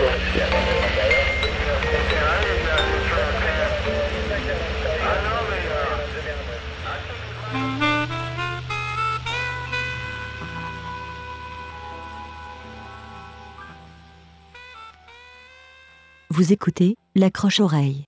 Vous écoutez l'accroche-oreille.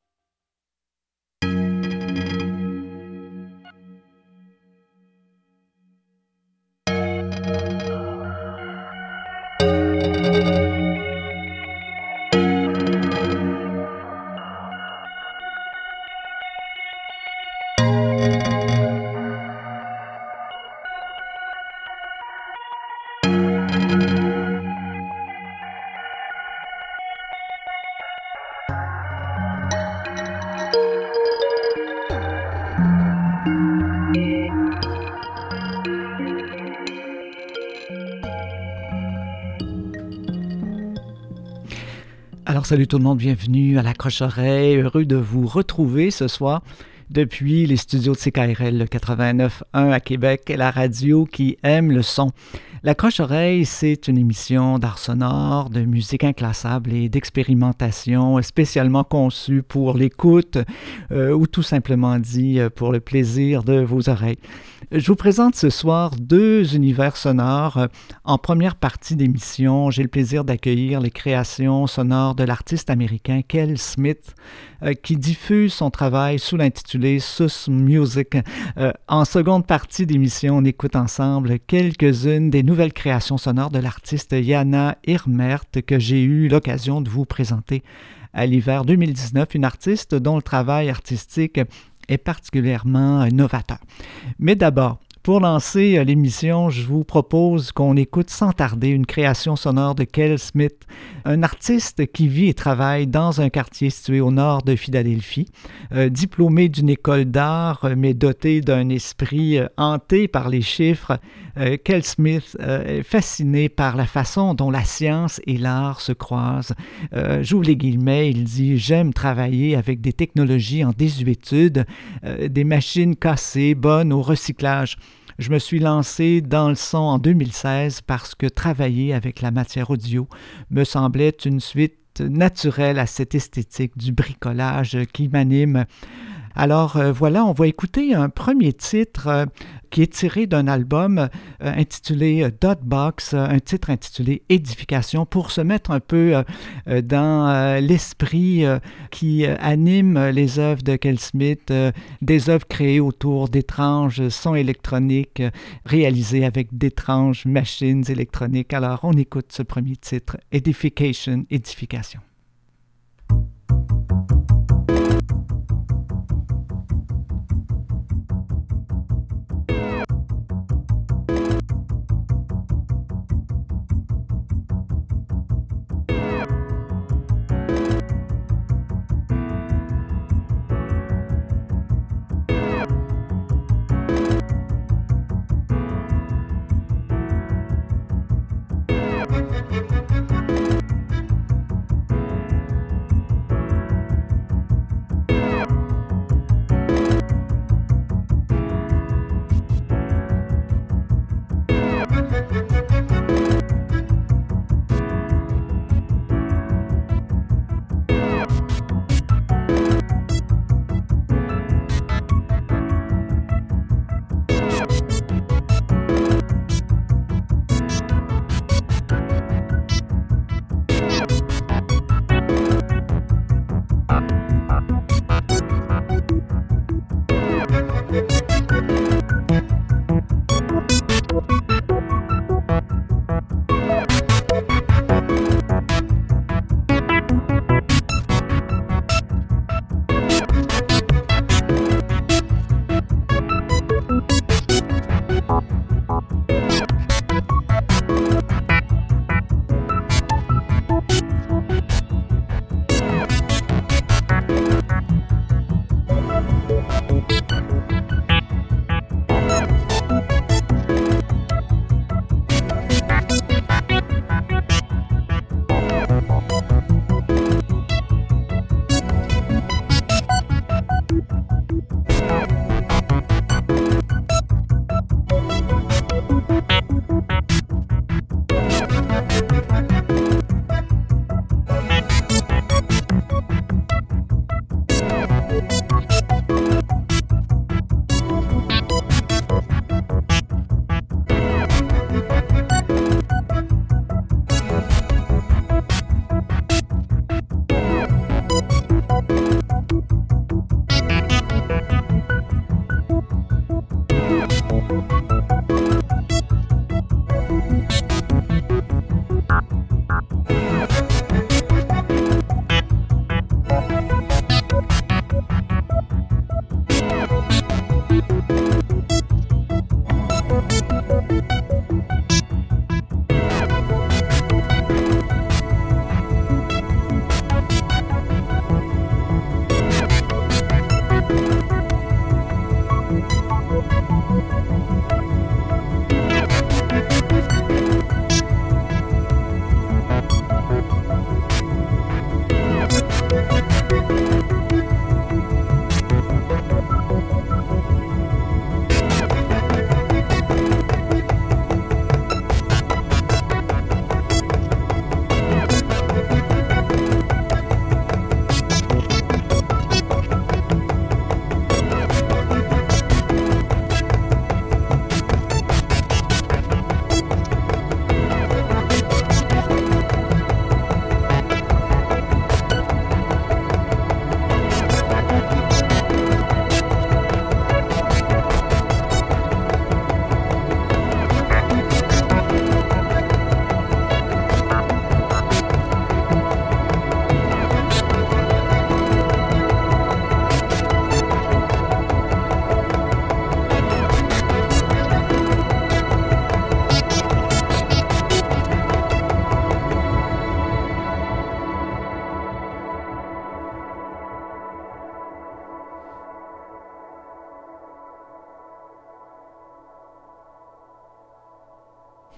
Alors salut tout le monde, bienvenue à l'accroche-oreille, heureux de vous retrouver ce soir depuis les studios de CKRL 89.1 à Québec, la radio qui aime le son. L'accroche-oreille, c'est une émission d'art sonore, de musique inclassable et d'expérimentation spécialement conçue pour l'écoute ou tout simplement dit pour le plaisir de vos oreilles. Je vous présente ce soir deux univers sonores. En première partie d'émission, j'ai le plaisir d'accueillir les créations sonores de l'artiste américain Kel Smith, qui diffuse son travail sous l'intitulé Sus Music. En seconde partie d'émission, on écoute ensemble quelques-unes des nouvelles créations sonores de l'artiste Yana Irmert que j'ai eu l'occasion de vous présenter à l'hiver 2019, une artiste dont le travail artistique est particulièrement novateur. Mais d'abord, pour lancer l'émission, je vous propose qu'on écoute sans tarder une création sonore de Kel Smith, un artiste qui vit et travaille dans un quartier situé au nord de Philadelphie. Diplômé d'une école d'art, mais doté d'un esprit hanté par les chiffres, Kel Smith est fasciné par la façon dont la science et l'art se croisent. J'ouvre les guillemets, il dit « J'aime travailler avec des technologies en désuétude, des machines cassées, bonnes au recyclage. » Je me suis lancé dans le son en 2016 parce que travailler avec la matière audio me semblait une suite naturelle à cette esthétique du bricolage qui m'anime. Alors voilà, on va écouter un premier titre qui est tiré d'un album intitulé Dotbox, un titre intitulé Édification, pour se mettre un peu dans l'esprit qui anime les œuvres de Kel Smith, des œuvres créées autour d'étranges sons électroniques réalisés avec d'étranges machines électroniques. Alors on écoute ce premier titre, Edification, Édification.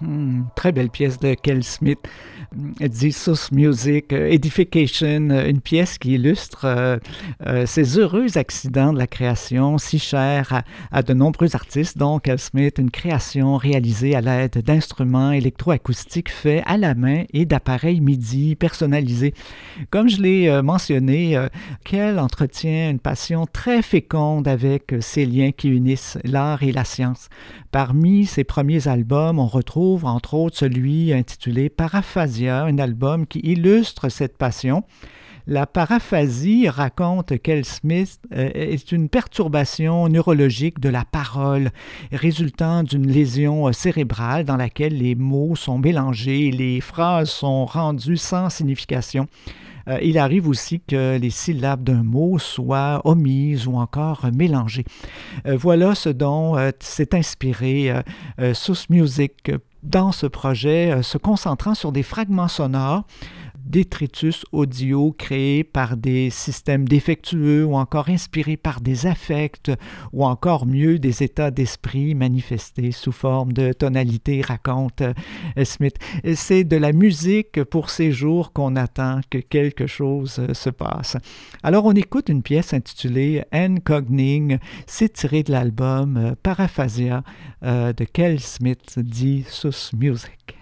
Très belle pièce de Kel Smith, Jesus Music, Edification, une pièce qui illustre ces heureux accidents de la création si chers à de nombreux artistes, dont Kel Smith, une création réalisée à l'aide d'instruments électroacoustiques faits à la main et d'appareils MIDI personnalisés. Comme je l'ai mentionné, Kel entretient une passion très féconde avec ces liens qui unissent l'art et la science. Parmi ses premiers albums, on retrouve entre autres celui intitulé Paraphasia, un album qui illustre cette passion. La paraphasie, raconte Kel Smith, est une perturbation neurologique de la parole résultant d'une lésion cérébrale dans laquelle les mots sont mélangés et les phrases sont rendues sans signification. Il arrive aussi que les syllabes d'un mot soient omises ou encore mélangées. Voilà ce dont s'est inspiré Jesus Music dans ce projet, se concentrant sur des fragments sonores, détritus audio créés par des systèmes défectueux ou encore inspirés par des affects ou encore mieux des états d'esprit manifestés sous forme de tonalité, raconte Smith. C'est de la musique pour ces jours qu'on attend que quelque chose se passe. Alors on écoute une pièce intitulée Encogning, c'est tiré de l'album Paraphasia de Kel Smith, dit Jesus Music.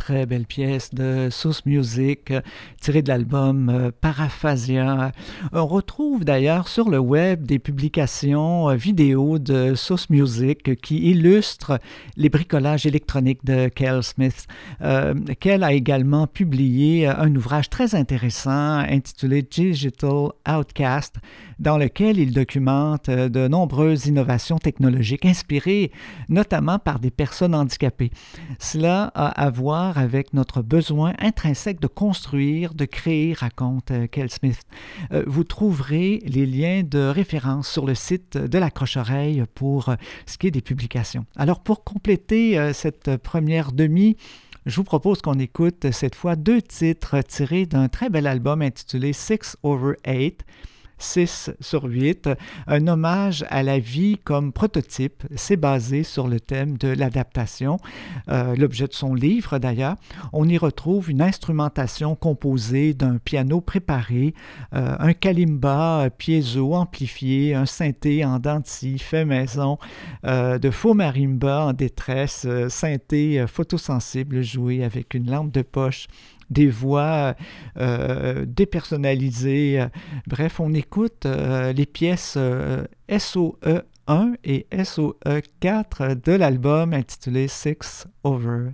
très belle pièce de Source Music tirée de l'album Paraphasia. On retrouve d'ailleurs sur le web des publications vidéo de Source Music qui illustrent les bricolages électroniques de Kel Smith. Kel a également publié un ouvrage très intéressant intitulé Digital Outcast, dans lequel il documente de nombreuses innovations technologiques inspirées notamment par des personnes handicapées. Cela a à voir avec notre besoin intrinsèque de construire, de créer, raconte Kel Smith. Vous trouverez les liens de référence sur le site de l'Accroche-Oreille pour ce qui est des publications. Alors pour compléter cette première demi, je vous propose qu'on écoute cette fois 2 titres tirés d'un très bel album intitulé 6/8, 6 sur 8, un hommage à la vie comme prototype. C'est basé sur le thème de l'adaptation, l'objet de son livre d'ailleurs. On y retrouve une instrumentation composée d'un piano préparé, un kalimba piezo amplifié, un synthé en dents de scie fait maison, de faux marimba en détresse, synthé photosensible joué avec une lampe de poche, des voix dépersonnalisées. Bref, on écoute les pièces SOE 1 et SOE 4 de l'album intitulé 6/8.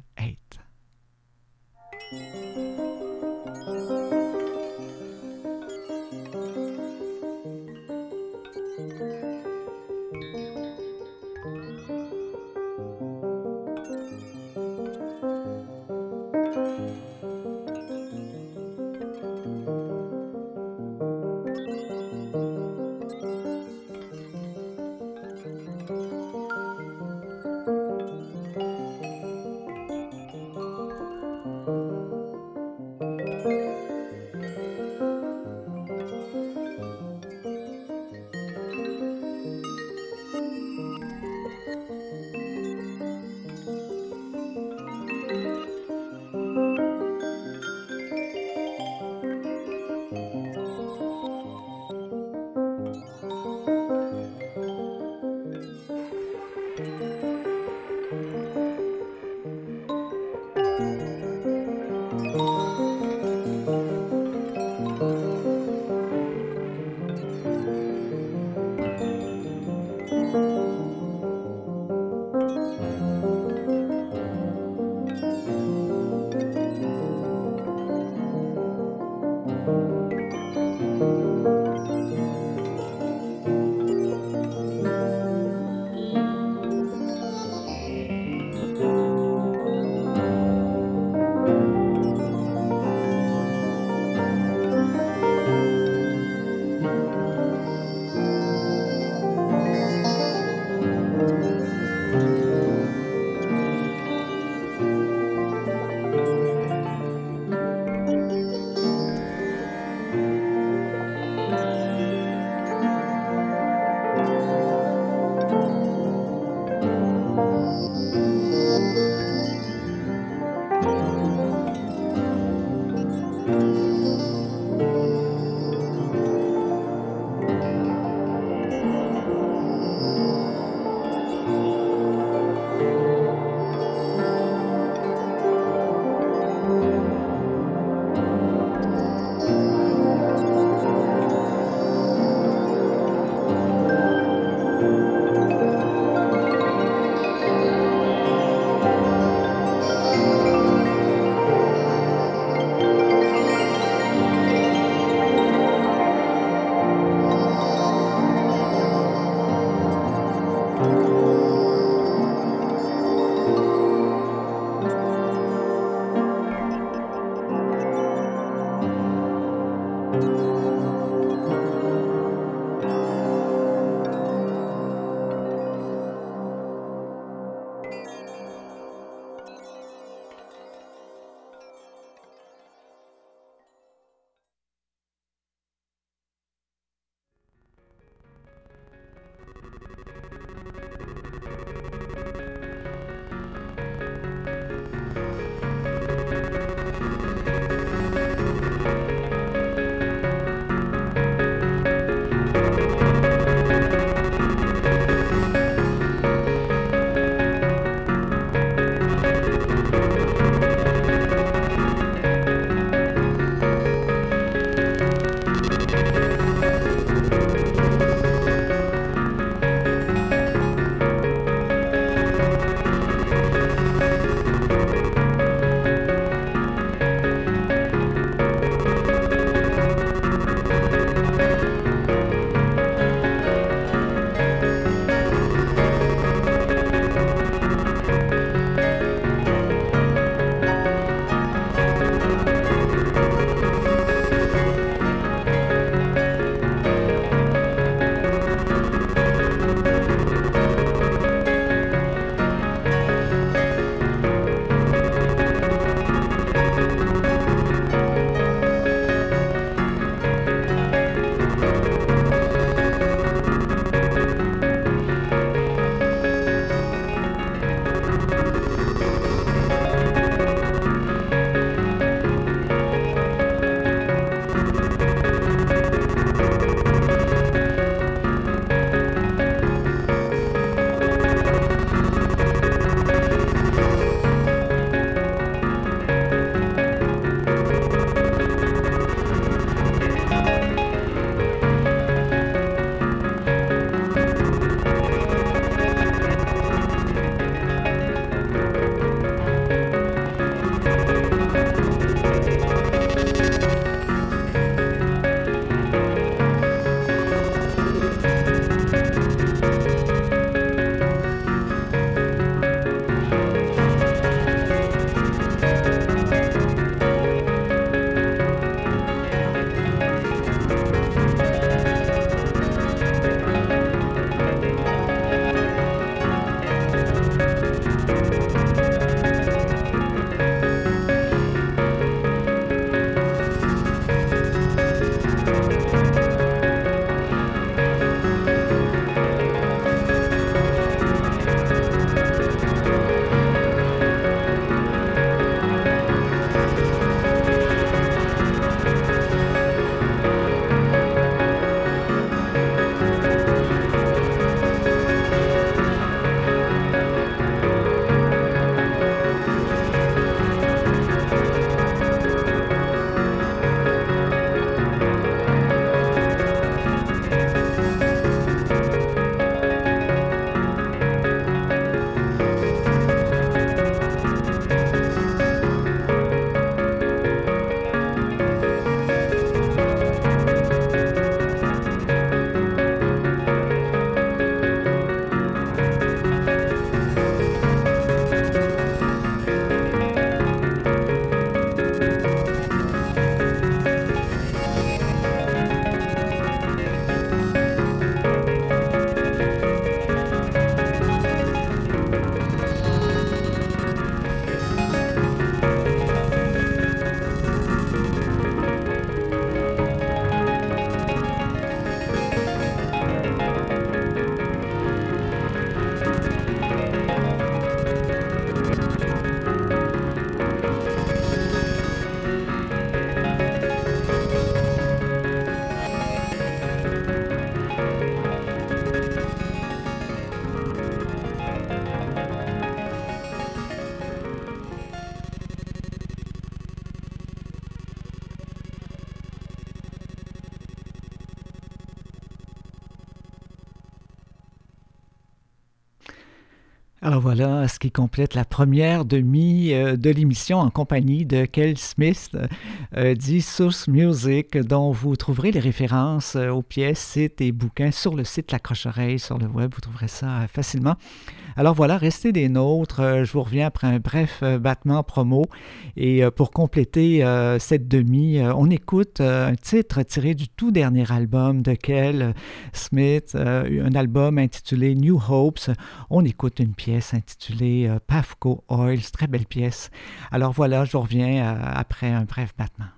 Alors voilà ce qui complète la première demi de l'émission en compagnie de Kel Smith dit Source Music, dont vous trouverez les références aux pièces, sites et bouquins sur le site La Croche-Oreille sur le web. Vous trouverez ça facilement. Alors voilà, restez des nôtres. Je vous reviens après un bref battement promo. Et pour compléter cette demi, on écoute un titre tiré du tout dernier album de Kel Smith, un album intitulé New Hopes. On écoute une pièce intitulée Pafco Oils, très belle pièce. Alors voilà, je vous reviens après un bref battement.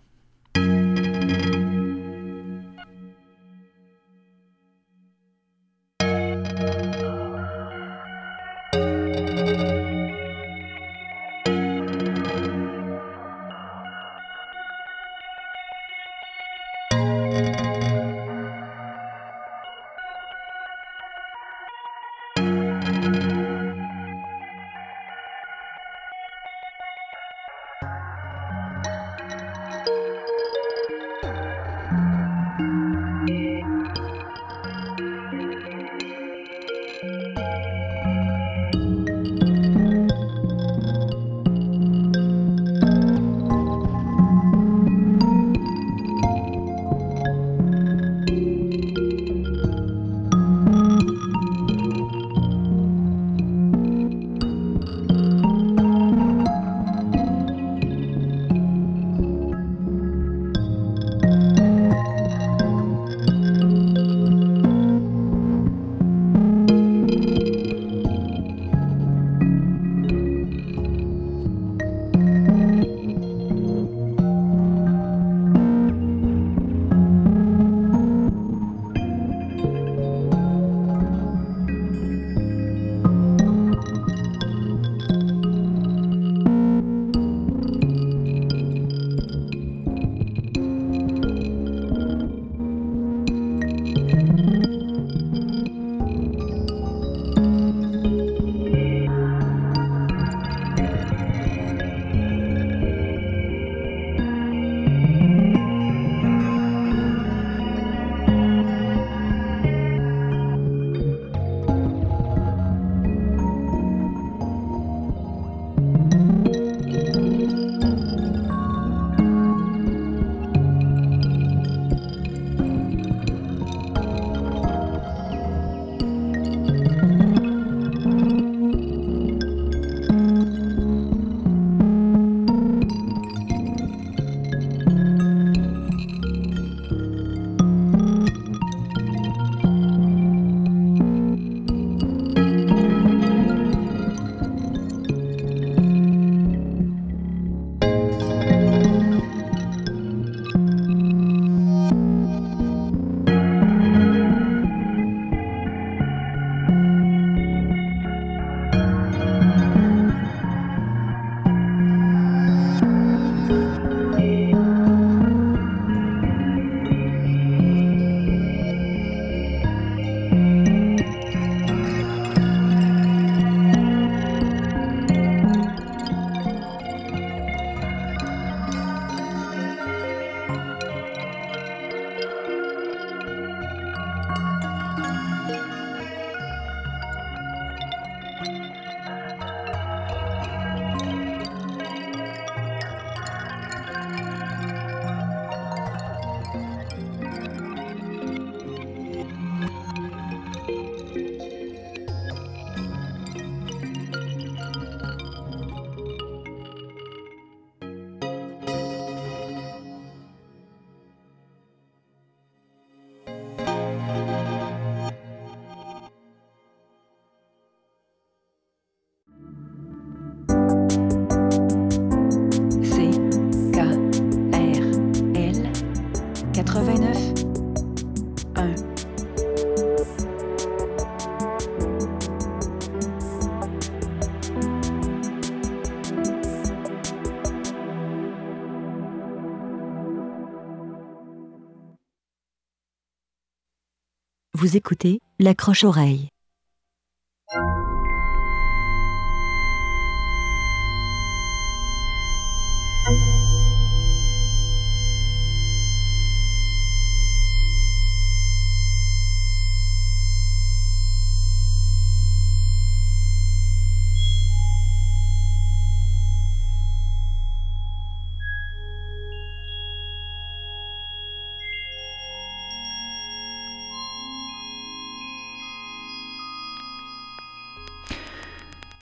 Vous écoutez La Croche-Oreille.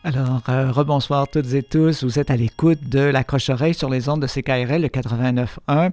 Alors, rebonsoir toutes et tous. Vous êtes à l'écoute de l'Accroche-Oreille sur les ondes de CKRL, le 89.1,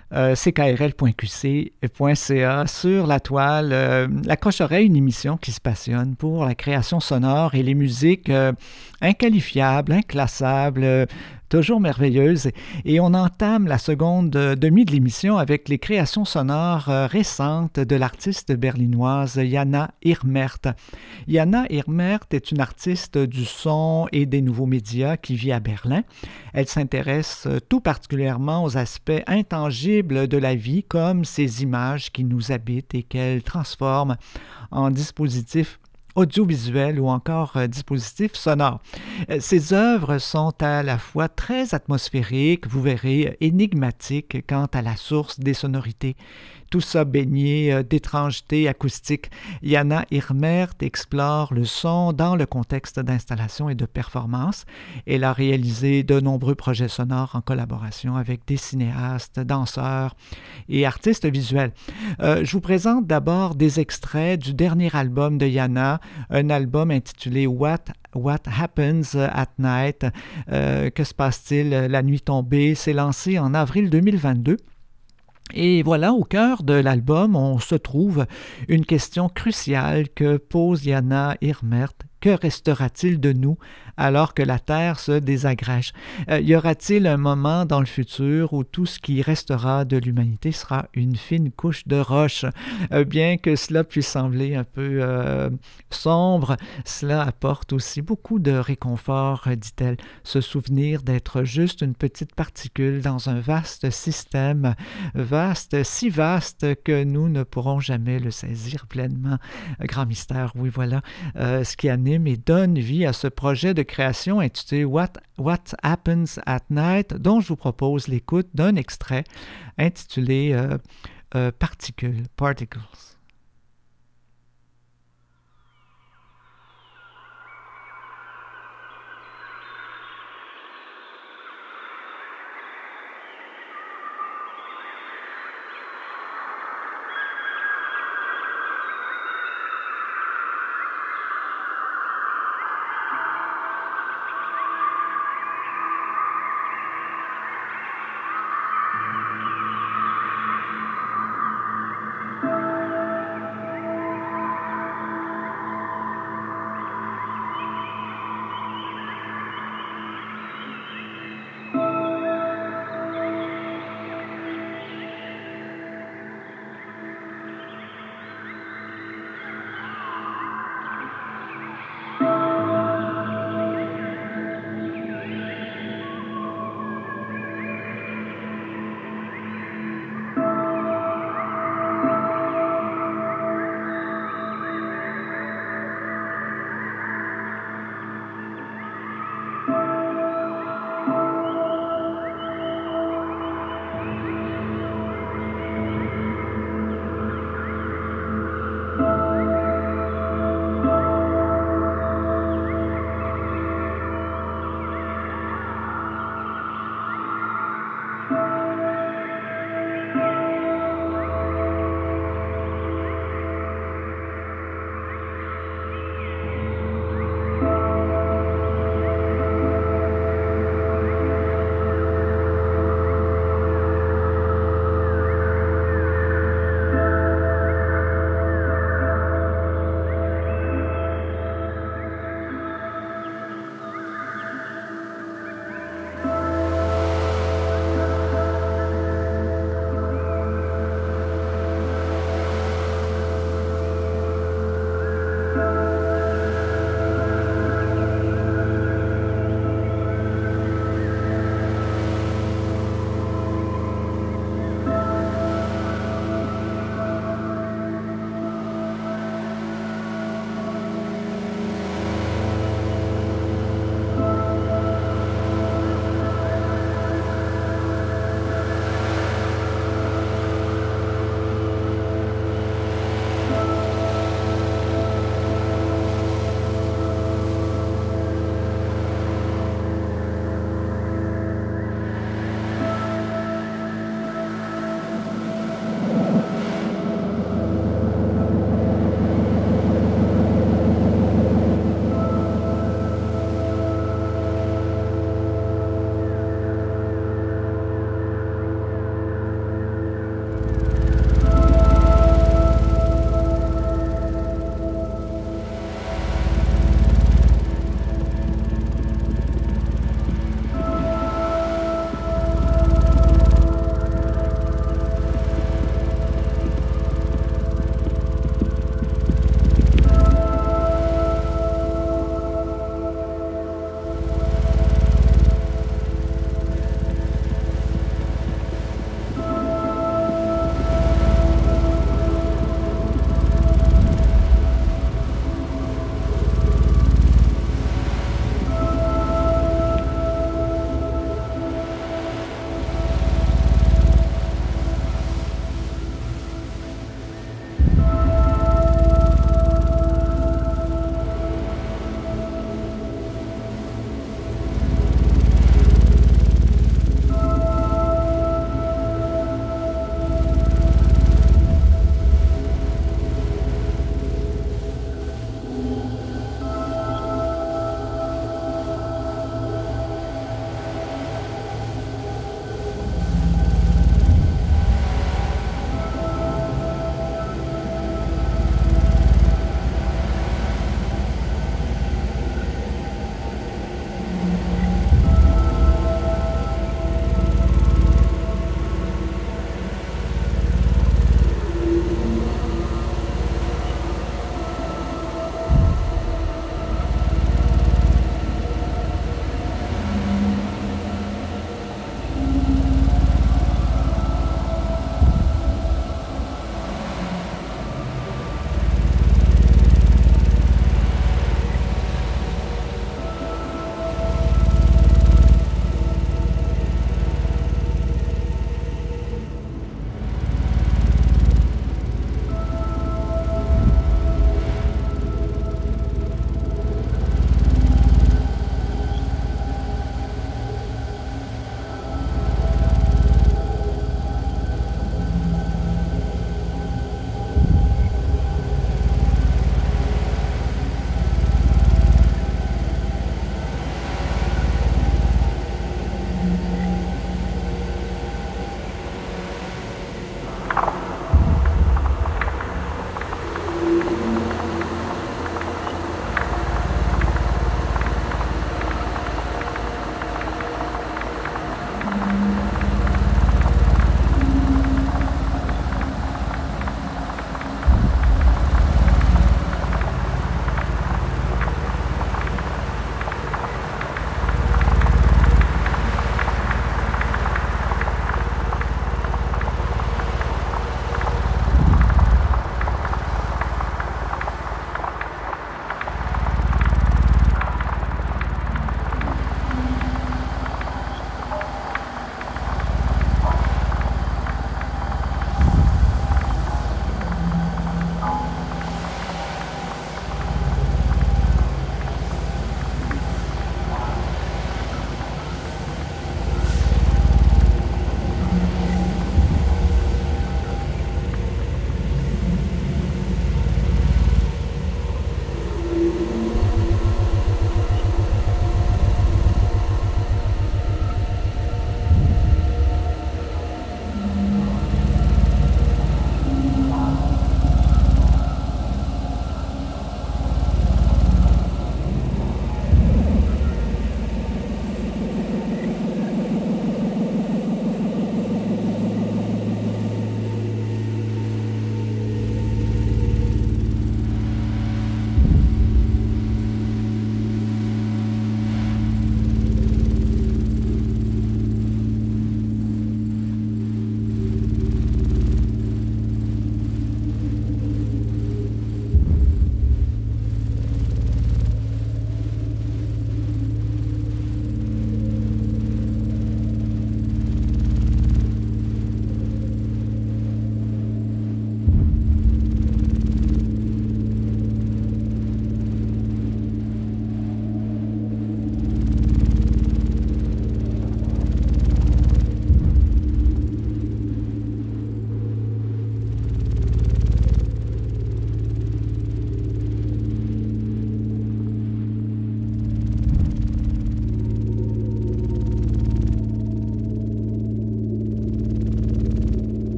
ckrl.qc.ca, sur la toile. L'Accroche-Oreille, une émission qui se passionne pour la création sonore et les musiques inqualifiables, inclassables, toujours merveilleuse. Et on entame la seconde demi de l'émission avec les créations sonores récentes de l'artiste berlinoise Jana Irmert. Jana Irmert est une artiste du son et des nouveaux médias qui vit à Berlin. Elle s'intéresse tout particulièrement aux aspects intangibles de la vie, comme ces images qui nous habitent et qu'elle transforme en dispositifs audiovisuel ou encore dispositifs sonores. Ces œuvres sont à la fois très atmosphériques, vous verrez, énigmatiques quant à la source des sonorités. Tout ça baigné d'étrangeté acoustique. Jana Irmert explore le son dans le contexte d'installation et de performance. Elle a réalisé de nombreux projets sonores en collaboration avec des cinéastes, danseurs et artistes visuels. Je vous présente d'abord des extraits du dernier album de Jana, un album intitulé What Happens at Night. Que se passe-t-il la nuit tombée? C'est lancé en avril 2022. Et voilà, au cœur de l'album, on se trouve une question cruciale que pose Jana Irmert. Que restera-t-il de nous alors que la Terre se désagrège? Y aura-t-il un moment dans le futur où tout ce qui restera de l'humanité sera une fine couche de roche? Bien que cela puisse sembler un peu sombre, cela apporte aussi beaucoup de réconfort, dit-elle. Se souvenir d'être juste une petite particule dans un vaste système, vaste, si vaste que nous ne pourrons jamais le saisir pleinement. Grand mystère, oui, voilà ce qui anime et donne vie à ce projet de création intitulé What Happens at Night, dont je vous propose l'écoute d'un extrait intitulé Particles.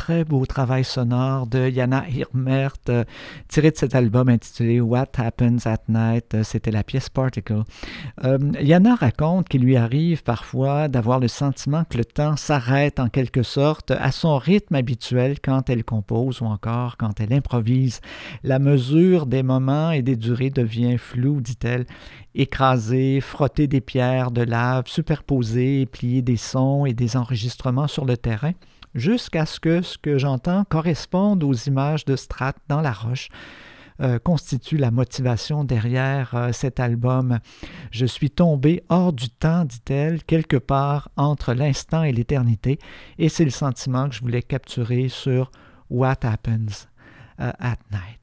très beau travail sonore de Jana Hirmert, tiré de cet album intitulé What Happens at Night. C'était la pièce Particle. Jana raconte qu'il lui arrive parfois d'avoir le sentiment que le temps s'arrête en quelque sorte à son rythme habituel quand elle compose ou encore quand elle improvise. La mesure des moments et des durées devient floue, dit-elle. Écraser, frotter des pierres de lave, superposer et plier des sons et des enregistrements sur le terrain, jusqu'à ce que j'entends corresponde aux images de strates dans la roche, constitue la motivation derrière cet album. Je suis tombée hors du temps, dit-elle, quelque part entre l'instant et l'éternité, et c'est le sentiment que je voulais capturer sur What Happens at Night.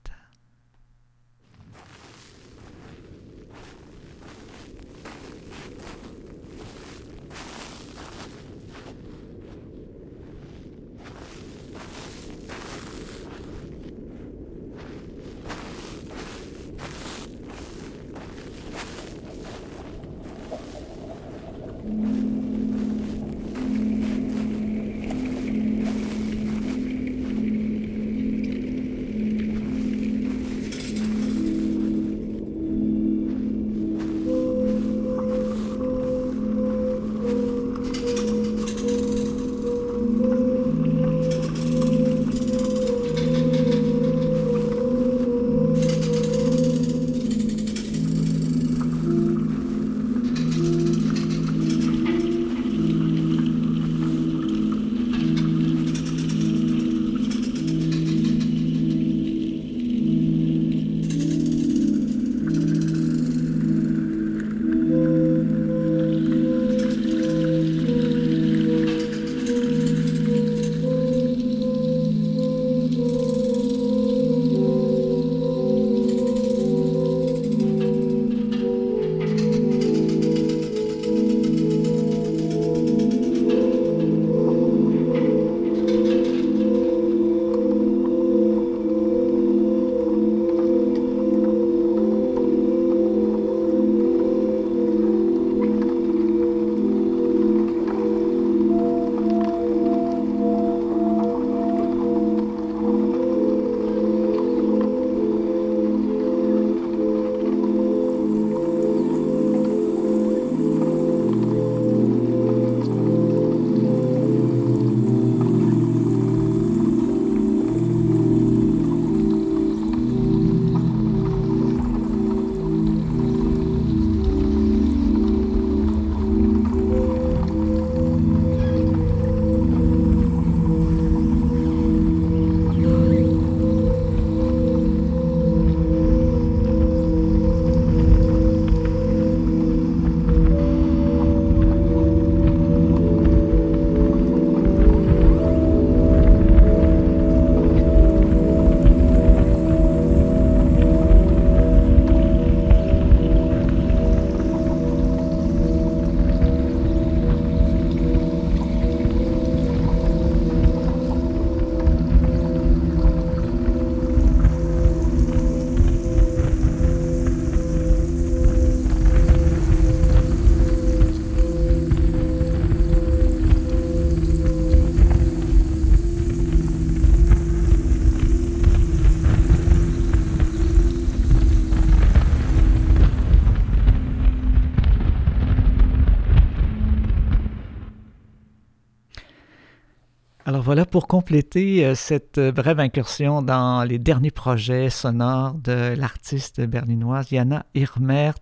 Alors voilà, pour compléter cette brève incursion dans les derniers projets sonores de l'artiste berlinoise Jana Hirmert,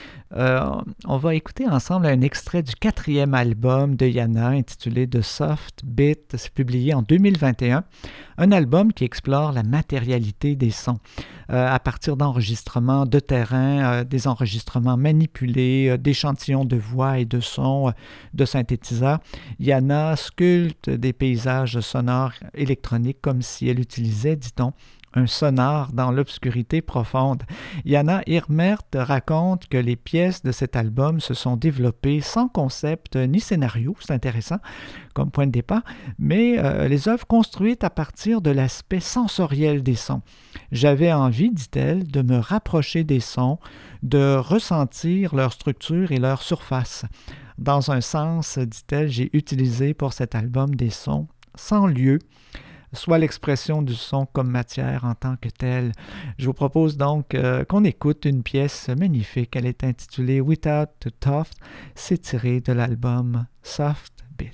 on va écouter ensemble un extrait du 4e album de Jana intitulé The Soft Bit. C'est publié en 2021, un album qui explore la matérialité des sons à partir d'enregistrements de terrain, des enregistrements manipulés, d'échantillons de voix et de sons de synthétiseurs. Jana sculpte des paysages sonores électroniques comme si elle utilisait, dit-on, un sonar dans l'obscurité profonde. Jana Hirmert raconte que les pièces de cet album se sont développées sans concept ni scénario, c'est intéressant comme point de départ, mais les œuvres construites à partir de l'aspect sensoriel des sons. J'avais envie, dit-elle, de me rapprocher des sons, de ressentir leur structure et leur surface. Dans un sens, dit-elle, j'ai utilisé pour cet album des sons sans lieu, soit l'expression du son comme matière en tant que telle. Je vous propose donc qu'on écoute une pièce magnifique. Elle est intitulée Without the Tuft. C'est tiré de l'album Soft Beat.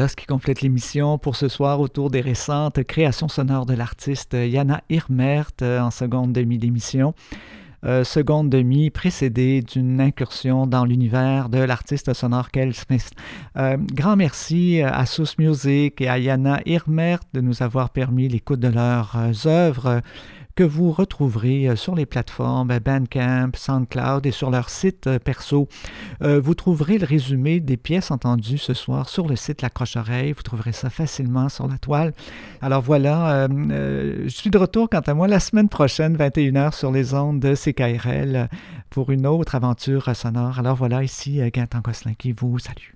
voilà ce qui complète l'émission pour ce soir autour des récentes créations sonores de l'artiste Yana Irmert en seconde demi d'émission. Seconde demi précédée d'une incursion dans l'univers de l'artiste sonore Kel Smith. Grand merci à Source Music et à Yana Irmert de nous avoir permis l'écoute de leurs œuvres que vous retrouverez sur les plateformes Bandcamp, SoundCloud et sur leur site perso. Vous trouverez le résumé des pièces entendues ce soir sur le site La Croche-Oreille. Vous trouverez ça facilement sur la toile. Alors voilà, je suis de retour quant à moi la semaine prochaine, 21h sur les ondes de CKRL pour une autre aventure sonore. Alors voilà, ici Gaëtan Gosselin qui vous salue.